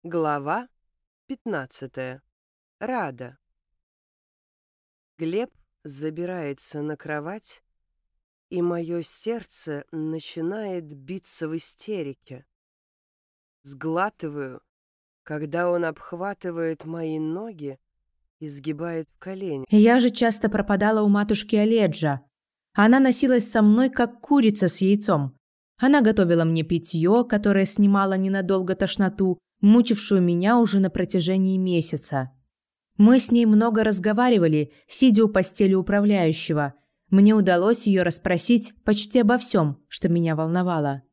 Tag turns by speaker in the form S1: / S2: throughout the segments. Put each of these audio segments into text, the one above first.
S1: Глава 15. Рада. Глеб забирается на кровать, и мое сердце начинает биться в истерике. Сглатываю, когда он обхватывает мои ноги и сгибает в колени.
S2: Я же часто пропадала у матушки Оледжа. Она носилась со мной, как курица с яйцом. Она готовила мне питье, которое снимало ненадолго тошноту, мучившую меня уже на протяжении месяца. Мы с ней много разговаривали, сидя у постели управляющего. Мне удалось ее расспросить почти обо всем, что меня волновало.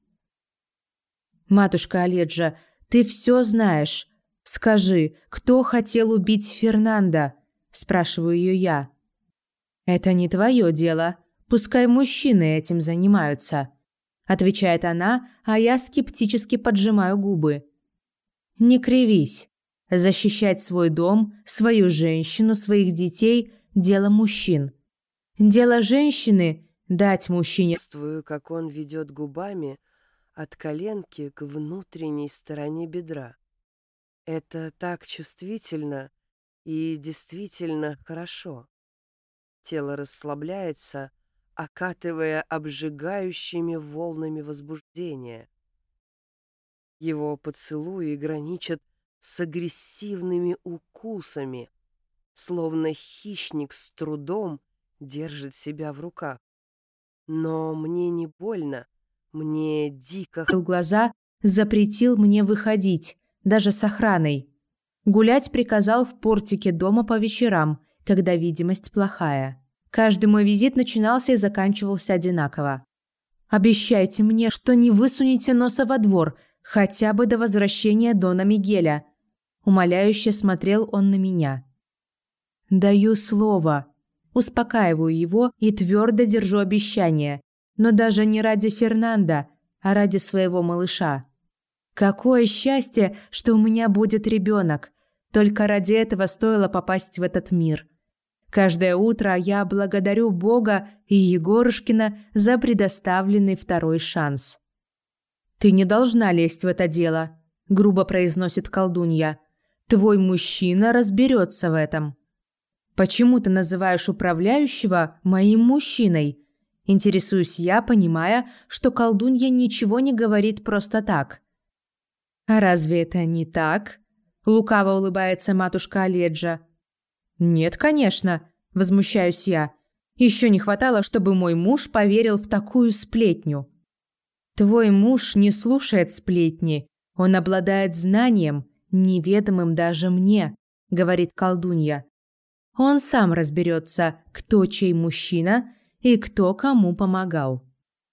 S2: «Матушка Оледжа, ты все знаешь. Скажи, кто хотел убить Фернандо?» – спрашиваю ее я. «Это не твое дело. Пускай мужчины этим занимаются», – отвечает она, а я скептически поджимаю губы. «Не кривись. Защищать свой дом, свою женщину, своих детей – дело мужчин. Дело женщины – дать мужчине...»
S1: Чувствую, как он ведет губами от коленки к внутренней стороне бедра. Это так чувствительно и действительно хорошо. Тело расслабляется, окатывая обжигающими волнами возбуждения. Его поцелуи граничат с агрессивными укусами, словно хищник с трудом держит себя в руках. Но мне не больно, мне дико...
S2: Закрыл глаза, запретил мне выходить, даже с охраной. Гулять приказал в портике дома по вечерам, когда видимость плохая. Каждый мой визит начинался и заканчивался одинаково. «Обещайте мне, что не высунете носа во двор, хотя бы до возвращения Дона Мигеля». Умоляюще смотрел он на меня. «Даю слово». Успокаиваю его и твердо держу обещание, но даже не ради Фернандо, а ради своего малыша. Какое счастье, что у меня будет ребенок. Только ради этого стоило попасть в этот мир. Каждое утро я благодарю Бога и Егорушкина за предоставленный второй шанс. «Ты не должна лезть в это дело», – грубо произносит колдунья. «Твой мужчина разберется в этом». «Почему ты называешь управляющего моим мужчиной?» Интересуюсь я, понимая, что колдунья ничего не говорит просто так. «А разве это не так?» – лукаво улыбается матушка Оледжа. «Нет, конечно», – возмущаюсь я. «Еще не хватало, чтобы мой муж поверил в такую сплетню». «Твой муж не слушает сплетни. Он обладает знанием, неведомым даже мне», – говорит колдунья. «Он сам разберется, кто чей мужчина и кто кому помогал».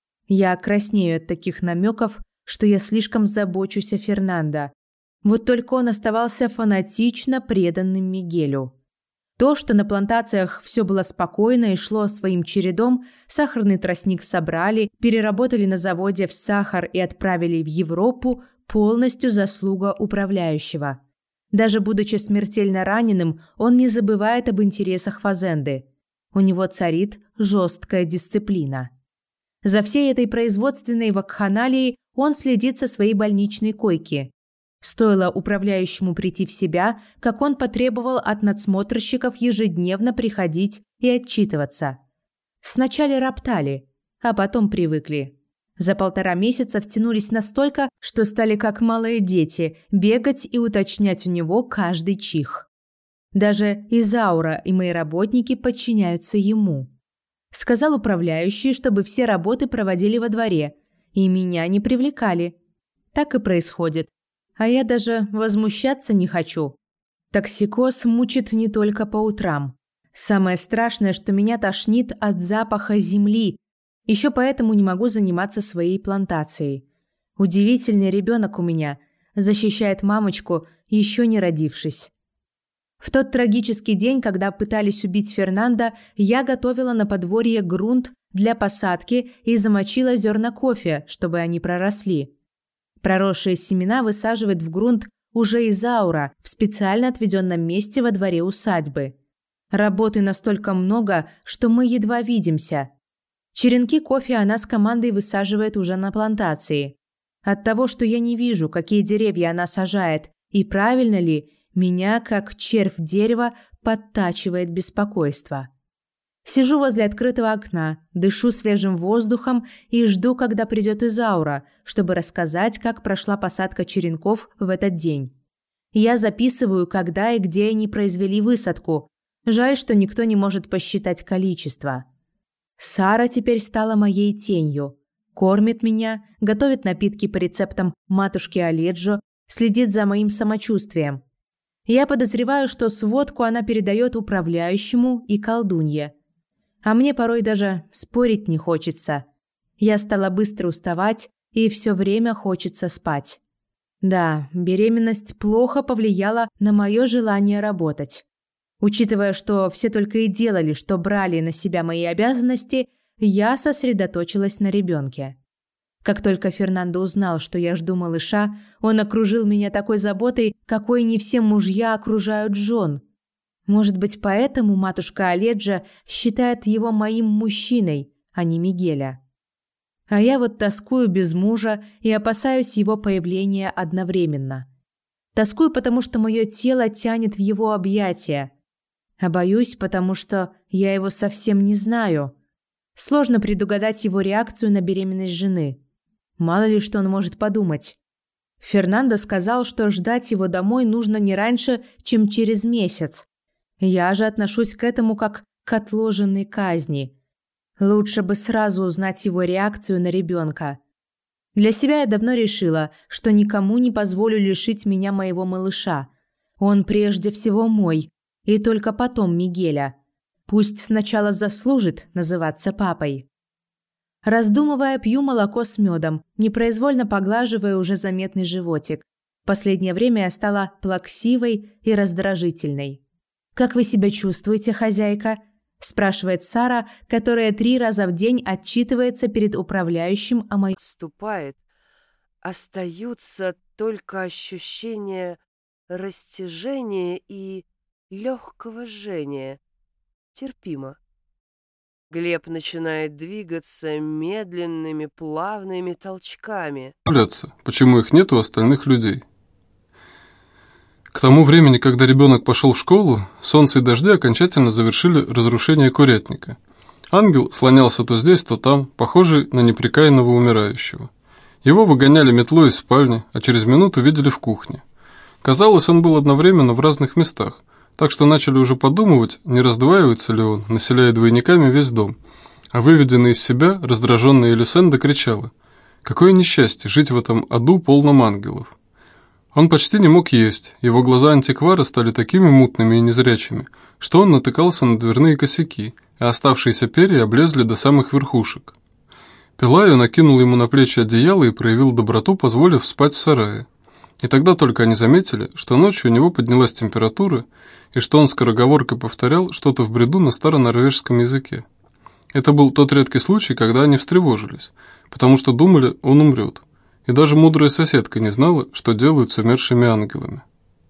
S2: Я краснею от таких намеков, что я слишком забочусь о Фернандо. Вот только он оставался фанатично преданным Мигелю. То, что на плантациях все было спокойно и шло своим чередом, сахарный тростник собрали, переработали на заводе в сахар и отправили в Европу, полностью заслуга управляющего. Даже будучи смертельно раненым, он не забывает об интересах фазенды. У него царит жесткая дисциплина. За всей этой производственной вакханалией он следит со своей больничной койки. Стоило управляющему прийти в себя, как он потребовал от надсмотрщиков ежедневно приходить и отчитываться. Сначала роптали, а потом привыкли. За 1,5 месяца втянулись настолько, что стали как малые дети бегать и уточнять у него каждый чих. Даже Изаура и мои работники подчиняются ему. Сказал управляющий, чтобы все работы проводили во дворе, и меня не привлекали. Так и происходит. А я даже возмущаться не хочу. Токсикоз мучит не только по утрам. Самое страшное, что меня тошнит от запаха земли. Еще поэтому не могу заниматься своей плантацией. Удивительный ребенок у меня, защищает мамочку, еще не родившись. В тот трагический день, когда пытались убить Фернандо, я готовила на подворье грунт для посадки и замочила зерна кофе, чтобы они проросли. Проросшие семена высаживает в грунт уже Изаура в специально отведенном месте во дворе усадьбы. Работы настолько много, что мы едва видимся. Черенки кофе она с командой высаживает уже на плантации. От того, что я не вижу, какие деревья она сажает, И правильно ли меня, как червь дерева, подтачивает беспокойство? Сижу возле открытого окна, дышу свежим воздухом и жду, когда придет Изаура, чтобы рассказать, как прошла посадка черенков в этот день. Я записываю, когда и где они произвели высадку. Жаль, что никто не может посчитать количество. Сара теперь стала моей тенью. Кормит меня, готовит напитки по рецептам матушки Оледжо, следит за моим самочувствием. Я подозреваю, что сводку она передает управляющему и колдунье. А мне порой даже спорить не хочется. Я стала быстро уставать, и все время хочется спать. Да, беременность плохо повлияла на мое желание работать. Учитывая, что все только и делали, что брали на себя мои обязанности, я сосредоточилась на ребенке. Как только Фернандо узнал, что я жду малыша, он окружил меня такой заботой, какой не все мужья окружают жен. Может быть, поэтому матушка Оледжо считает его моим мужчиной, а не Мигеля. А я вот тоскую без мужа и опасаюсь его появления одновременно. Тоскую, потому что мое тело тянет в его объятия. А боюсь, потому что я его совсем не знаю. Сложно предугадать его реакцию на беременность жены. Мало ли, что он может подумать. Фернандо сказал, что ждать его домой нужно не раньше, чем через месяц. Я же отношусь к этому как к отложенной казни. Лучше бы сразу узнать его реакцию на ребенка. Для себя я давно решила, что никому не позволю лишить меня моего малыша. Он прежде всего мой, и только потом Мигеля. Пусть сначала заслужит называться папой. Раздумывая, пью молоко с медом, непроизвольно поглаживая уже заметный животик. В последнее время я стала плаксивой и раздражительной. «Как вы себя чувствуете, хозяйка?» – спрашивает Сара, которая 3 раза в день отчитывается перед управляющим о моей...
S1: Отступает. Остаются только ощущения растяжения и легкого жжения. Терпимо. Глеб начинает двигаться медленными, плавными толчками.
S3: Почему их нет у остальных людей? К тому времени, когда ребенок пошел в школу, солнце и дожди окончательно завершили разрушение курятника. Ангел слонялся то здесь, то там, похожий на непрекаянного умирающего. Его выгоняли метлой из спальни, а через минуту видели в кухне. Казалось, он был одновременно в разных местах, так что начали уже подумывать, не раздваивается ли он, населяя двойниками весь дом. А выведенная из себя, раздраженная Элисенда кричала: «Какое несчастье жить в этом аду, полном ангелов!» Он почти не мог есть, его глаза антиквара стали такими мутными и незрячими, что он натыкался на дверные косяки, а оставшиеся перья облезли до самых верхушек. Пелайо накинул ему на плечи одеяло и проявил доброту, позволив спать в сарае. И тогда только они заметили, что ночью у него поднялась температура, и что он скороговоркой повторял что-то в бреду на старонорвежском языке. Это был тот редкий случай, когда они встревожились, потому что думали, он умрет. И даже мудрая соседка не знала, что делают с умершими ангелами.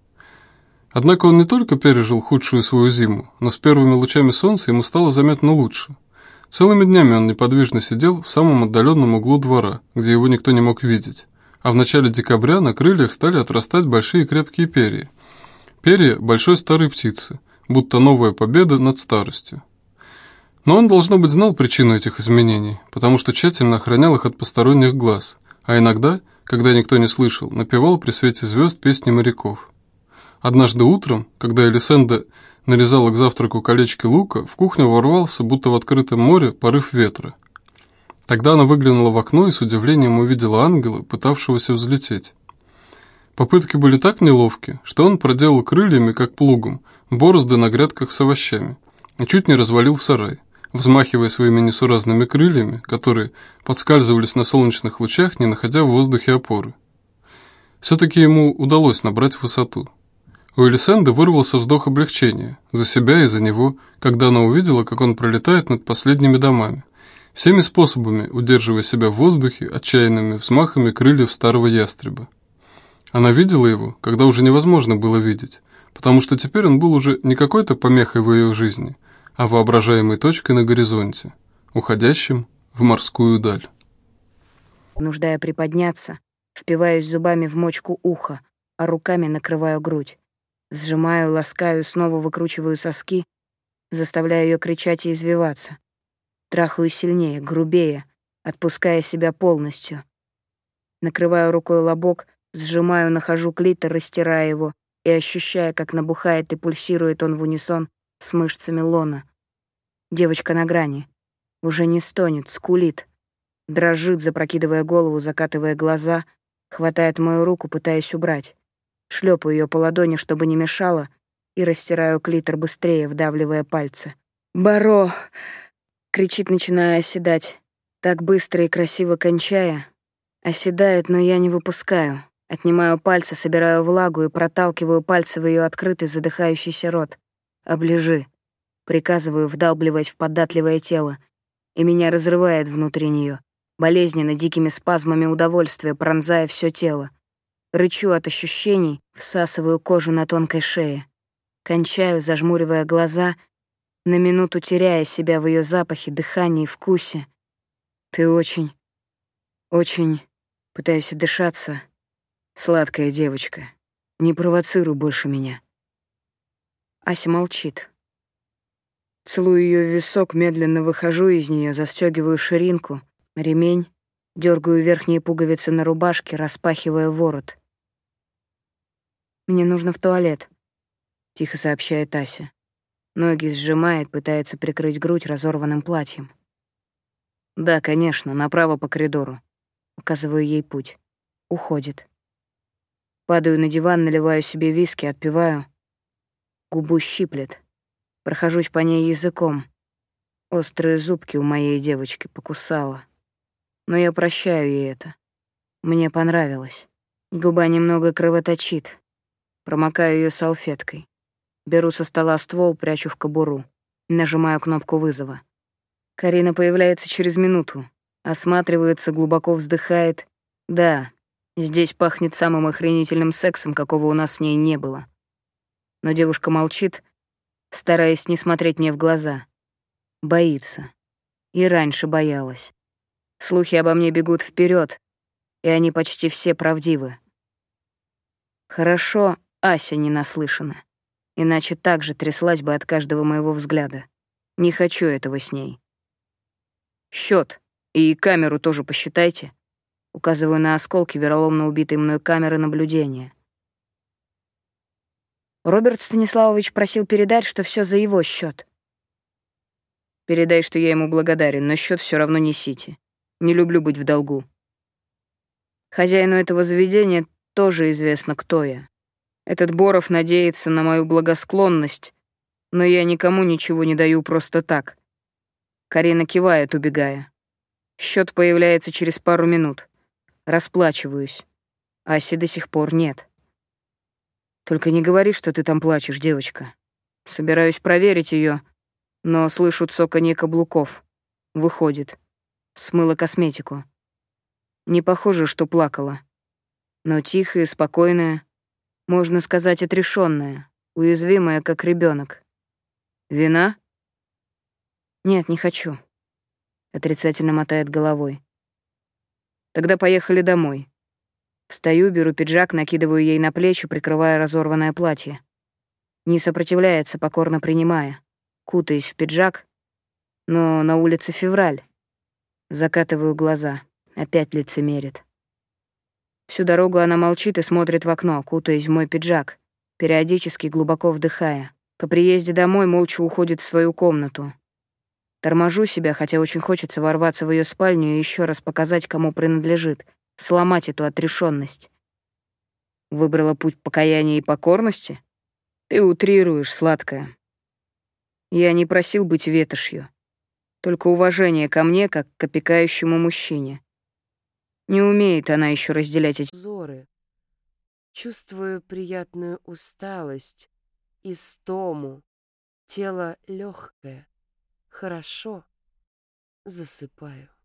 S3: Однако он не только пережил худшую свою зиму, но с первыми лучами солнца ему стало заметно лучше. Целыми днями он неподвижно сидел в самом отдаленном углу двора, где его никто не мог видеть, а в начале декабря на крыльях стали отрастать большие крепкие перья. Перья большой старой птицы, будто новая победа над старостью. Но он, должно быть, знал причину этих изменений, потому что тщательно охранял их от посторонних глаз, а иногда, когда никто не слышал, напевал при свете звезд песни моряков. Однажды утром, когда Элисенда нарезала к завтраку колечки лука, в кухню ворвался, будто в открытом море, порыв ветра. Тогда она выглянула в окно и с удивлением увидела ангела, пытавшегося взлететь. Попытки были так неловки, что он проделал крыльями, как плугом, борозды на грядках с овощами, и чуть не развалил сарай, взмахивая своими несуразными крыльями, которые подскальзывались на солнечных лучах, не находя в воздухе опоры. Все-таки ему удалось набрать высоту. У Элисенды вырвался вздох облегчения, за себя и за него, когда она увидела, как он пролетает над последними домами, всеми способами удерживая себя в воздухе отчаянными взмахами крыльев старого ястреба. Она видела его, когда уже невозможно было видеть, потому что теперь он был уже не какой-то помехой в ее жизни, а воображаемой точкой на горизонте, уходящим в морскую даль.
S4: Нуждая приподняться, впиваюсь зубами в мочку уха, а руками накрываю грудь. Сжимаю, ласкаю, снова выкручиваю соски, заставляю ее кричать и извиваться. Трахаю сильнее, грубее, отпуская себя полностью. Накрываю рукой лобок, сжимаю, нахожу клитор, растирая его и ощущая, как набухает и пульсирует он в унисон с мышцами лона. Девочка на грани. Уже не стонет, скулит. Дрожит, запрокидывая голову, закатывая глаза, хватает мою руку, пытаясь убрать. Шлепаю ее по ладони, чтобы не мешало, и растираю клитор быстрее, вдавливая пальцы. «Баро!» — кричит, начиная оседать. Так быстро и красиво кончая. Оседает, но я не выпускаю. Отнимаю пальцы, собираю влагу и проталкиваю пальцы в ее открытый, задыхающийся рот. «Оближи!» — приказываю, вдалбливаясь в податливое тело. И меня разрывает внутри нее, болезненно, дикими спазмами удовольствия, пронзая все тело. Рычу от ощущений, всасываю кожу на тонкой шее. Кончаю, зажмуривая глаза, на минуту теряя себя в ее запахе, дыхании, вкусе. «Ты очень, очень...» Пытаюсь отдышаться. «Сладкая девочка. Не провоцируй больше меня». Ася молчит. Целую ее в висок, медленно выхожу из нее, застегиваю ширинку, ремень, дергаю верхние пуговицы на рубашке, распахивая ворот. «Мне нужно в туалет», — тихо сообщает Ася. Ноги сжимает, пытается прикрыть грудь разорванным платьем. «Да, конечно, направо по коридору». Указываю ей путь. Уходит. Падаю на диван, наливаю себе виски, отпиваю. Губу щиплет. Прохожусь по ней языком. Острые зубки у моей девочки покусала. Но я прощаю ей это. Мне понравилось. Губа немного кровоточит. Промокаю ее салфеткой. Беру со стола ствол, прячу в кобуру. Нажимаю кнопку вызова. Карина появляется через минуту. Осматривается, глубоко вздыхает. Да, здесь пахнет самым охренительным сексом, какого у нас с ней не было. Но девушка молчит, стараясь не смотреть мне в глаза. Боится. И раньше боялась. Слухи обо мне бегут вперед, и они почти все правдивы. Хорошо, Ася не наслышана. Иначе так же тряслась бы от каждого моего взгляда. Не хочу этого с ней. Счет. И камеру тоже посчитайте. Указываю на осколки вероломно убитой мной камеры наблюдения. Роберт Станиславович просил передать, что все за его счет. Передай, что я ему благодарен, но счет все равно несите. Не люблю быть в долгу. Хозяину этого заведения тоже известно, кто я. Этот Боров надеется на мою благосклонность, но я никому ничего не даю просто так. Карина кивает, убегая. Счет появляется через пару минут. Расплачиваюсь. Аси до сих пор нет. Только не говори, что ты там плачешь, девочка. Собираюсь проверить ее, но слышу цоканье каблуков. Выходит. Смыла косметику. Не похоже, что плакала. Но тихая, спокойная, можно сказать, отрешенная, уязвимая, как ребенок. Вина? Нет, не хочу. Отрицательно мотает головой. Тогда поехали домой. Встаю, беру пиджак, накидываю ей на плечи, прикрывая разорванное платье. Не сопротивляется, покорно принимая. Кутаясь в пиджак, но на улице февраль. Закатываю глаза. Опять лицемерит. Всю дорогу она молчит и смотрит в окно, кутаясь в мой пиджак, периодически глубоко вдыхая. По приезде домой молча уходит в свою комнату. Торможу себя, хотя очень хочется ворваться в ее спальню и еще раз показать, кому принадлежит, сломать эту отрешенность. Выбрала путь покаяния и покорности? Ты утрируешь, сладкая. Я не просил быть ветошью, только уважение ко мне, как к опекающему мужчине. Не умеет она еще разделять эти
S1: Зоры. Чувствую приятную усталость, истому. Тело легкое. Хорошо. Засыпаю.